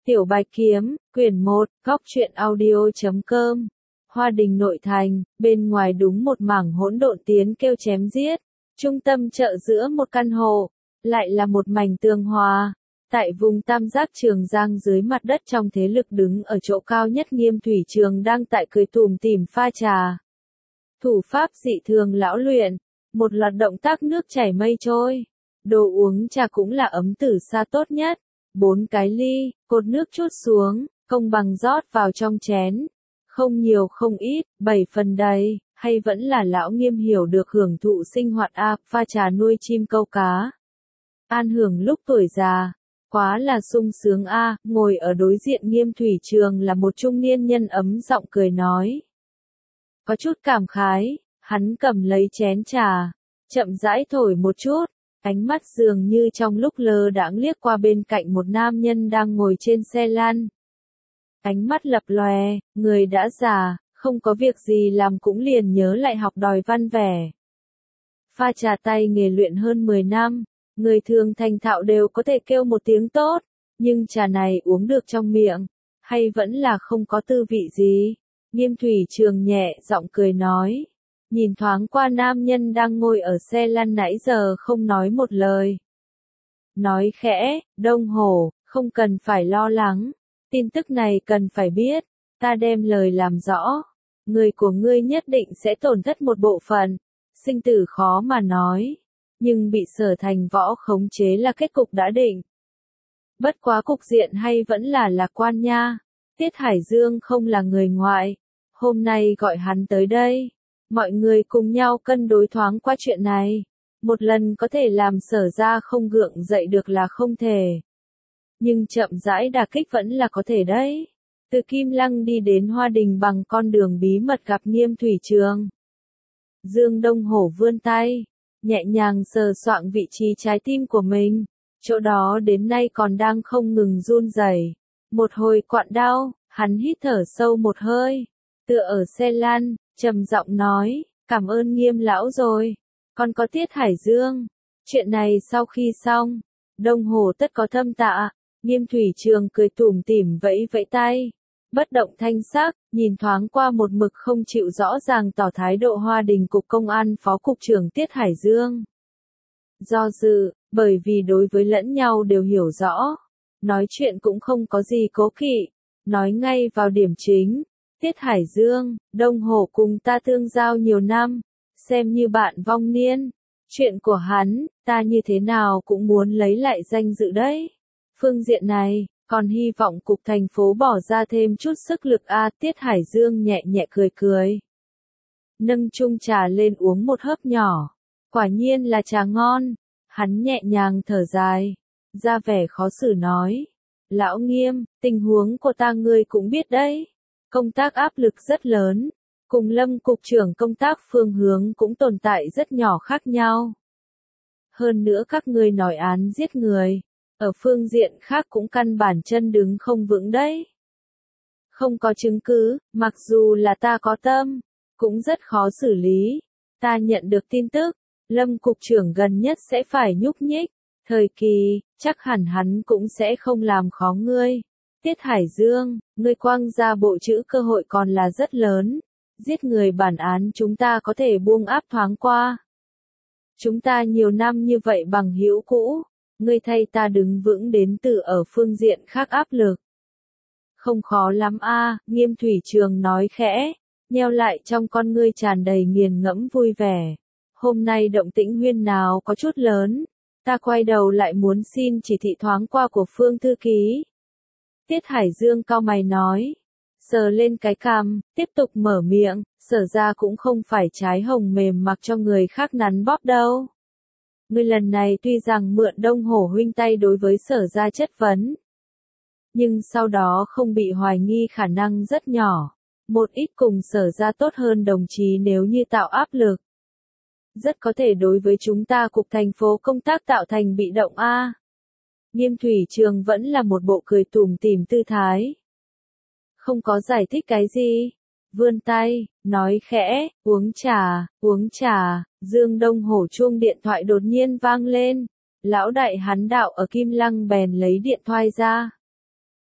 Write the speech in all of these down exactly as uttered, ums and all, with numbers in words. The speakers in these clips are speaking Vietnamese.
Tiểu Bạch Kiếm, quyển một, góc truyện audio chấm com. Hoa Đình nội thành, bên ngoài đúng một mảng hỗn độn tiến kêu chém giết. Trung tâm chợ giữa một căn hộ, lại là một mảnh tường hòa. Tại vùng tam giác Trường Giang dưới mặt đất trong thế lực đứng ở chỗ cao nhất Nghiêm Thủy Trường đang tại cười tủm tỉm pha trà. Thủ pháp dị thường lão luyện, một loạt động tác nước chảy mây trôi. Đồ uống trà cũng là ấm tử sa tốt nhất. Bốn cái ly, cột nước chút xuống, công bằng rót vào trong chén. Không nhiều không ít, bảy phần đầy, hay vẫn là lão Nghiêm hiểu được hưởng thụ sinh hoạt a, pha trà nuôi chim câu cá. An hưởng lúc tuổi già, quá là sung sướng a, ngồi ở đối diện Nghiêm Thủy Trường là một trung niên nhân ấm giọng cười nói. Có chút cảm khái, hắn cầm lấy chén trà, chậm rãi thổi một chút. Ánh mắt dường như trong lúc lơ đãng liếc qua bên cạnh một nam nhân đang ngồi trên xe lăn. Ánh mắt lập lòe, người đã già, không có việc gì làm cũng liền nhớ lại học đòi văn vẻ. Pha trà tay nghề luyện hơn mười năm, người thường thành thạo đều có thể kêu một tiếng tốt, nhưng trà này uống được trong miệng, hay vẫn là không có tư vị gì. Nghiêm Thủy Trường nhẹ giọng cười nói. Nhìn thoáng qua nam nhân đang ngồi ở xe lăn nãy giờ không nói một lời. Nói khẽ, Đông Hổ, không cần phải lo lắng. Tin tức này cần phải biết. Ta đem lời làm rõ. Người của ngươi nhất định sẽ tổn thất một bộ phận. Sinh tử khó mà nói. Nhưng bị Sở Thành Võ khống chế là kết cục đã định. Bất quá cục diện hay vẫn là lạc quan nha. Tiết Hải Dương không là người ngoại. Hôm nay gọi hắn tới đây. Mọi người cùng nhau cân đối thoáng qua chuyện này. Một lần có thể làm Sở ra không gượng dậy được là không thể. Nhưng chậm rãi đả kích vẫn là có thể đấy. Từ Kim Lăng đi đến Hoa Đình bằng con đường bí mật gặp Nghiêm Thủy Trường. Dương Đông Hổ vươn tay, nhẹ nhàng sờ soạng vị trí trái tim của mình. Chỗ đó đến nay còn đang không ngừng run rẩy. Một hồi quặn đau, hắn hít thở sâu một hơi. Tựa ở xe lăn, trầm giọng nói, cảm ơn Nghiêm lão rồi. Còn có Tiết Hải Dương. Chuyện này sau khi xong, Đông Hồ tất có thâm tạ. Nghiêm Thủy Trường cười tủm tỉm vẫy vẫy tay. Bất động thanh sắc, nhìn thoáng qua một mực không chịu rõ ràng tỏ thái độ Hoa Đình Cục Công an Phó Cục trưởng Tiết Hải Dương. Do dự, bởi vì đối với lẫn nhau đều hiểu rõ. Nói chuyện cũng không có gì cố kỵ. Nói ngay vào điểm chính. Tiết Hải Dương, Đông Hổ cùng ta tương giao nhiều năm, xem như bạn vong niên. Chuyện của hắn, ta như thế nào cũng muốn lấy lại danh dự đấy. Phương diện này, còn hy vọng cục thành phố bỏ ra thêm chút sức lực a. Tiết Hải Dương nhẹ nhẹ cười cười. Nâng chung trà lên uống một hớp nhỏ. Quả nhiên là trà ngon. Hắn nhẹ nhàng thở dài, ra vẻ khó xử nói. Lão Nghiêm, tình huống của ta ngươi cũng biết đấy. Công tác áp lực rất lớn, cùng Lâm Cục trưởng công tác phương hướng cũng tồn tại rất nhỏ khác nhau. Hơn nữa các ngươi nói án giết người, ở phương diện khác cũng căn bản chân đứng không vững đấy. Không có chứng cứ, mặc dù là ta có tâm, cũng rất khó xử lý. Ta nhận được tin tức, Lâm Cục trưởng gần nhất sẽ phải nhúc nhích, thời kỳ, chắc hẳn hắn cũng sẽ không làm khó ngươi. Tiết Hải Dương, ngươi quăng ra bộ chữ cơ hội còn là rất lớn. Giết người bản án chúng ta có thể buông áp thoáng qua. Chúng ta nhiều năm như vậy bằng hữu cũ, ngươi thay ta đứng vững đến từ ở phương diện khác áp lực. Không khó lắm a, Nghiêm Thủy Trường nói khẽ, nheo lại trong con ngươi tràn đầy nghiền ngẫm vui vẻ. Hôm nay động tĩnh huyên nào có chút lớn, ta quay đầu lại muốn xin chỉ thị thoáng qua của Phương thư ký. Tiết Hải Dương cau mày nói, sờ lên cái cằm, tiếp tục mở miệng, Sở ra cũng không phải trái hồng mềm mặc cho người khác nắn bóp đâu. Ngươi lần này tuy rằng mượn Đông Hổ huynh tay đối với Sở ra chất vấn, nhưng sau đó không bị hoài nghi khả năng rất nhỏ, một ít cùng Sở ra tốt hơn đồng chí nếu như tạo áp lực. Rất có thể đối với chúng ta cục thành phố công tác tạo thành bị động a. Nghiêm Thủy Trường vẫn là một bộ cười tủm tỉm tư thái. Không có giải thích cái gì. Vươn tay, nói khẽ, uống trà, uống trà. Dương Đông Hổ chuông điện thoại đột nhiên vang lên. Lão đại hắn đạo ở Kim Lăng bèn lấy điện thoại ra.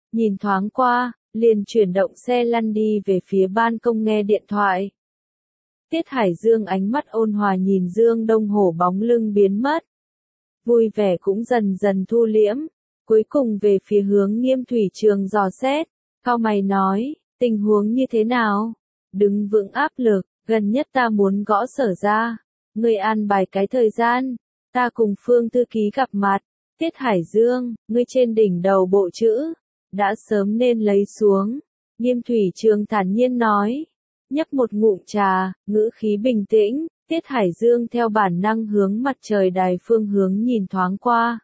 nhìn thoáng qua, liền chuyển động xe lăn đi về phía ban công nghe điện thoại. Tiết Hải Dương ánh mắt ôn hòa nhìn Dương Đông Hổ bóng lưng biến mất. Vui vẻ cũng dần dần thu liễm, cuối cùng về phía hướng Nghiêm Thủy Trường dò xét, cau mày nói, tình huống như thế nào? Đứng vững áp lực, gần nhất ta muốn gõ Sở ra, ngươi an bài cái thời gian, ta cùng Phương thư ký gặp mặt. Tiết Hải Dương, ngươi trên đỉnh đầu bộ chữ, đã sớm nên lấy xuống. Nghiêm Thủy Trường thản nhiên nói, nhấp một ngụm trà, ngữ khí bình tĩnh. Tiết Hải Dương theo bản năng hướng mặt trời đài phương hướng nhìn thoáng qua.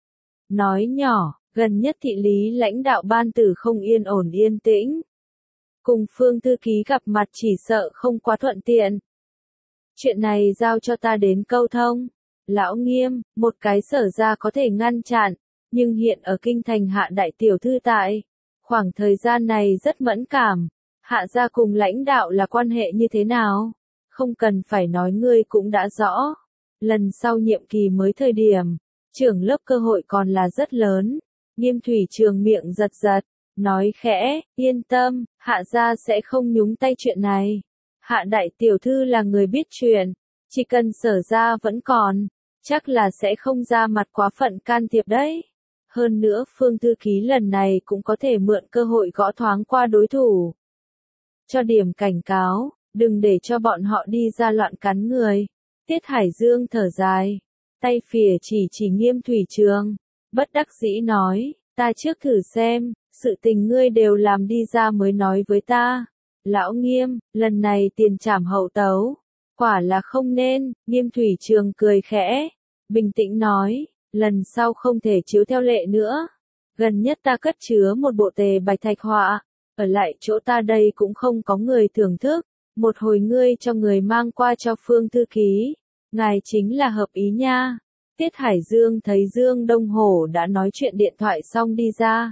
Nói nhỏ, gần nhất thị lý lãnh đạo ban tử không yên ổn yên tĩnh. Cùng Phương thư ký gặp mặt chỉ sợ không quá thuận tiện. Chuyện này giao cho ta đến câu thông. Lão Nghiêm, một cái Sở ra có thể ngăn chặn, nhưng hiện ở kinh thành Hạ đại tiểu thư tại. Khoảng thời gian này rất mẫn cảm. Hạ gia cùng lãnh đạo là quan hệ như thế nào? Không cần phải nói ngươi cũng đã rõ. Lần sau nhiệm kỳ mới thời điểm, trưởng lớp cơ hội còn là rất lớn. Nghiêm Thủy Trường miệng giật giật, nói khẽ, yên tâm, Hạ gia sẽ không nhúng tay chuyện này. Hạ đại tiểu thư là người biết chuyện, chỉ cần Sở ra vẫn còn, chắc là sẽ không ra mặt quá phận can thiệp đấy. Hơn nữa Phương thư ký lần này cũng có thể mượn cơ hội gõ thoáng qua đối thủ. Cho điểm cảnh cáo, đừng để cho bọn họ đi ra loạn cắn người. Tiết Hải Dương thở dài, tay phìa chỉ chỉ Nghiêm Thủy Trường, bất đắc dĩ nói, ta trước thử xem, sự tình ngươi đều làm đi ra mới nói với ta. Lão Nghiêm, lần này tiền trảm hậu tấu, quả là không nên. Nghiêm Thủy Trường cười khẽ, bình tĩnh nói, lần sau không thể chiếu theo lệ nữa. Gần nhất ta cất chứa một bộ tề bạch thạch họa, ở lại chỗ ta đây cũng không có người thưởng thức. Một hồi ngươi cho người mang qua cho Phương thư ký, ngài chính là hợp ý nha. Tiết Hải Dương thấy Dương Đông Hổ đã nói chuyện điện thoại xong đi ra.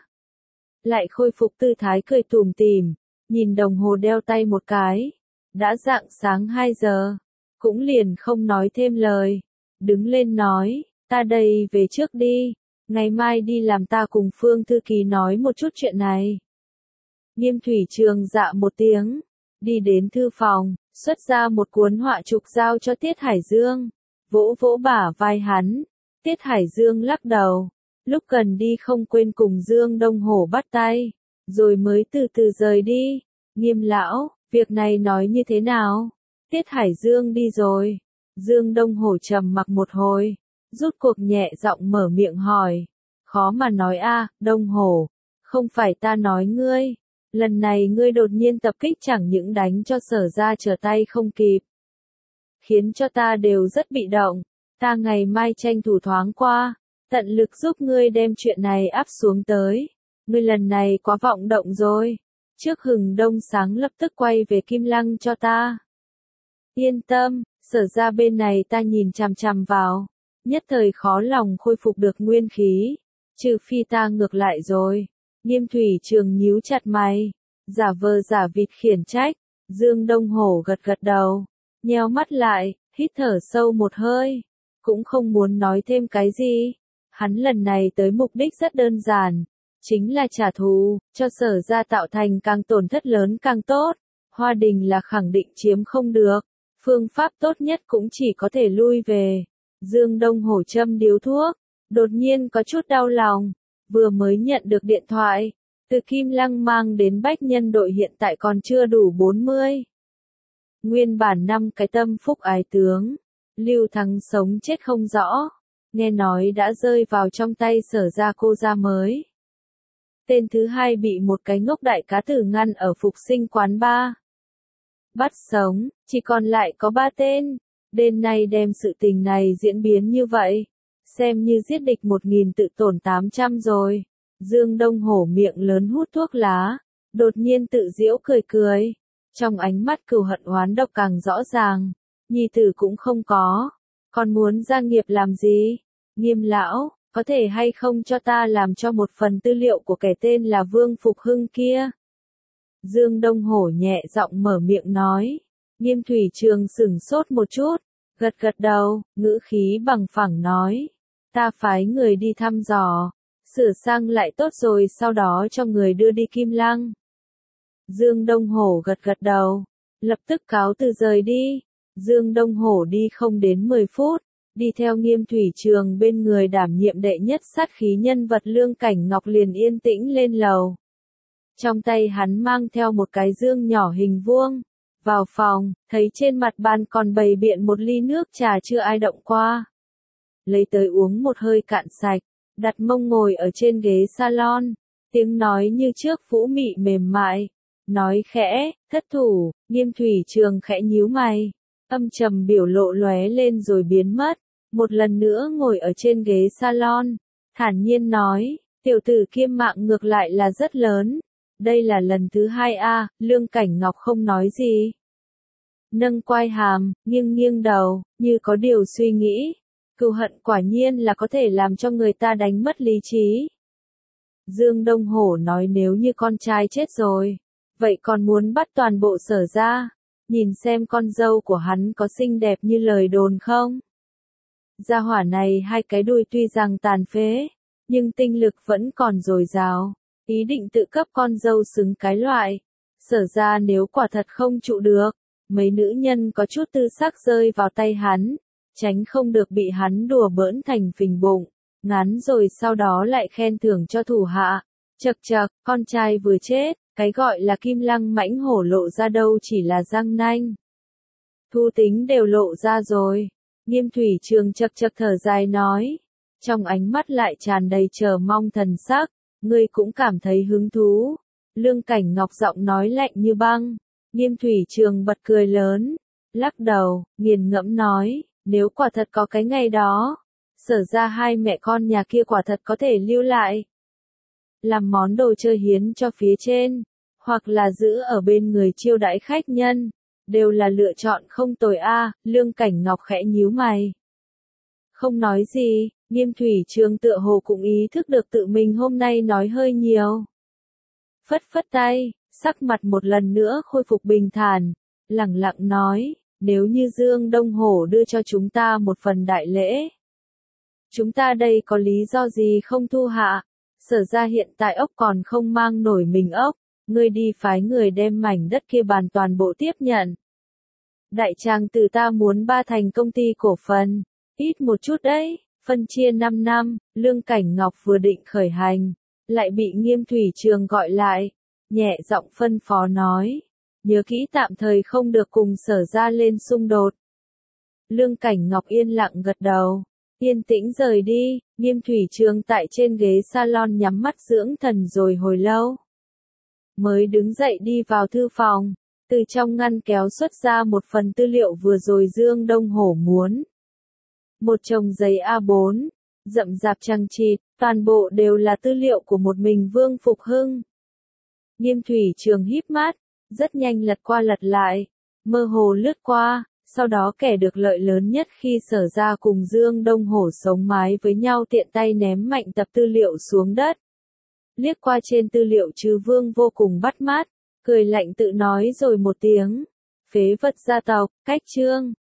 Lại khôi phục tư thái cười tủm tỉm, nhìn đồng hồ đeo tay một cái. Đã rạng sáng hai giờ, cũng liền không nói thêm lời. Đứng lên nói, ta đây về trước đi, ngày mai đi làm ta cùng Phương thư ký nói một chút chuyện này. Nghiêm Thủy Trường dạ một tiếng. Đi đến thư phòng, xuất ra một cuốn họa trục giao cho Tiết Hải Dương, vỗ vỗ bả vai hắn. Tiết Hải Dương lắc đầu, lúc cần đi không quên cùng Dương Đông Hổ bắt tay, rồi mới từ từ rời đi. Nghiêm lão, việc này nói như thế nào? Tiết Hải Dương đi rồi. Dương Đông Hổ trầm mặc một hồi, rút cuộc nhẹ giọng mở miệng hỏi, khó mà nói a, Đông Hổ, không phải ta nói ngươi. Lần này ngươi đột nhiên tập kích chẳng những đánh cho Sở ra trở tay không kịp, khiến cho ta đều rất bị động. Ta ngày mai tranh thủ thoáng qua, tận lực giúp ngươi đem chuyện này áp xuống tới. Ngươi lần này quá vọng động rồi. Trước hừng đông sáng lập tức quay về Kim Lăng cho ta. Yên tâm, Sở ra bên này ta nhìn chằm chằm vào. Nhất thời khó lòng khôi phục được nguyên khí. Trừ phi ta ngược lại rồi. Nghiêm Thủy Trường nhíu chặt mày, giả vờ giả vịt khiển trách. Dương Đông Hổ gật gật đầu, nheo mắt lại, hít thở sâu một hơi, cũng không muốn nói thêm cái gì. Hắn lần này tới mục đích rất đơn giản, chính là trả thù, cho Sở ra tạo thành càng tổn thất lớn càng tốt. Hoa Đình là khẳng định chiếm không được, phương pháp tốt nhất cũng chỉ có thể lui về. Dương Đông Hổ châm điếu thuốc, đột nhiên có chút đau lòng. Vừa mới nhận được điện thoại, từ Kim Lăng mang đến bách nhân đội hiện tại còn chưa đủ bốn mươi. Nguyên bản năm cái tâm phúc ái tướng, Lưu Thắng sống chết không rõ, nghe nói đã rơi vào trong tay Sở ra cô gia mới. Tên thứ hai bị một cái ngốc đại cá tử ngăn ở phục sinh quán bar. Bắt sống, chỉ còn lại có ba tên. Đêm nay đem sự tình này diễn biến như vậy, xem như giết địch một nghìn tự tổn tám trăm rồi. Dương Đông Hổ miệng lớn hút thuốc lá, đột nhiên tự giễu cười cười. Trong ánh mắt cừu hận oán độc càng rõ ràng. Nhi tử cũng không có, còn muốn gia nghiệp làm gì? Nghiêm lão, có thể hay không cho ta làm cho một phần tư liệu của kẻ tên là Vương Phục Hưng kia? Dương Đông Hổ nhẹ giọng mở miệng nói. Nghiêm Thủy Trường sửng sốt một chút, gật gật đầu, ngữ khí bằng phẳng nói. Ta phái người đi thăm dò, Sửa sang lại tốt rồi sau đó cho người đưa đi Kim Lăng. Dương Đông Hổ gật gật đầu, lập tức cáo từ rời đi. Dương Đông Hổ đi không đến mười phút, đi theo Nghiêm Thủy Trường bên người đảm nhiệm đệ nhất sát khí nhân vật Lương Cảnh Ngọc liền yên tĩnh lên lầu. Trong tay hắn mang theo một cái dương nhỏ hình vuông. Vào phòng, thấy trên mặt bàn còn bày biện một ly nước trà chưa ai động qua. Lấy tới uống một hơi cạn sạch, đặt mông ngồi ở trên ghế salon, tiếng nói như trước vũ mị mềm mại. Nói khẽ, thất thủ, Nghiêm Thủy Trường khẽ nhíu mày, âm trầm biểu lộ lóe lên rồi biến mất, một lần nữa ngồi ở trên ghế salon, thản nhiên nói, tiểu tử Kiêm mạng ngược lại là rất lớn, đây là lần thứ hai a. Lương Cảnh Ngọc không nói gì. Nâng quai hàm, nghiêng nghiêng đầu, như có điều suy nghĩ, cừu hận quả nhiên là có thể làm cho người ta đánh mất lý trí. Dương Đông Hổ nói nếu như con trai chết rồi, vậy còn muốn bắt toàn bộ Sở ra, nhìn xem con dâu của hắn có xinh đẹp như lời đồn không? Gia hỏa này hai cái đuôi tuy rằng tàn phế, nhưng tinh lực vẫn còn dồi dào, ý định tự cấp con dâu xứng cái loại. Sở ra nếu quả thật không trụ được, mấy nữ nhân có chút tư sắc rơi vào tay hắn, tránh không được bị hắn đùa bỡn thành phình bụng, ngắn rồi sau đó lại khen thưởng cho thủ hạ. Chậc chậc, con trai vừa chết, cái gọi là Kim Lăng mãnh hổ lộ ra đâu chỉ là răng nanh. Thu tính đều lộ ra rồi. Nghiêm Thủy Trường chậc chậc thở dài nói, trong ánh mắt lại tràn đầy chờ mong thần sắc, ngươi cũng cảm thấy hứng thú. Lương Cảnh Ngọc giọng nói lạnh như băng. Nghiêm Thủy Trường bật cười lớn, lắc đầu, nghiền ngẫm nói, nếu quả thật có cái ngày đó, Sở ra hai mẹ con nhà kia quả thật có thể lưu lại, làm món đồ chơi hiến cho phía trên, hoặc là giữ ở bên người chiêu đãi khách nhân, đều là lựa chọn không tồi a. Lương Cảnh Ngọc khẽ nhíu mày, không nói gì. Nghiêm Thủy Trường tựa hồ cũng ý thức được tự mình hôm nay nói hơi nhiều, phất phất tay, sắc mặt một lần nữa khôi phục bình thản, lẳng lặng nói, nếu như Dương Đông Hổ đưa cho chúng ta một phần đại lễ, chúng ta đây có lý do gì không thu hạ? Sở ra hiện tại ốc còn không mang nổi mình ốc, ngươi đi phái người đem mảnh đất kia bàn toàn bộ tiếp nhận. Đại tràng từ ta muốn ba thành công ty cổ phần, ít một chút đấy, phân chia năm năm. Lương Cảnh Ngọc vừa định khởi hành, lại bị Nghiêm Thủy Trường gọi lại, nhẹ giọng phân phó nói, nhớ kỹ tạm thời không được cùng Sở ra lên xung đột. Lương Cảnh Ngọc yên lặng gật đầu, yên tĩnh rời đi. Nghiêm Thủy Trường tại trên ghế salon nhắm mắt dưỡng thần rồi hồi lâu, mới đứng dậy đi vào thư phòng, từ trong ngăn kéo xuất ra một phần tư liệu vừa rồi Dương Đông Hổ muốn. Một chồng giấy A bốn, rậm rạp chằng chịt, toàn bộ đều là tư liệu của một mình Vương Phục Hưng. Nghiêm Thủy Trường híp mắt, rất nhanh lật qua lật lại, mơ hồ lướt qua, sau đó kẻ được lợi lớn nhất khi Sở ra cùng Dương Đông Hổ sống mái với nhau tiện tay ném mạnh tập tư liệu xuống đất. Liếc qua trên tư liệu Trừ Vương vô cùng bắt mắt, cười lạnh tự nói rồi một tiếng, phế vật gia tộc, cách chương.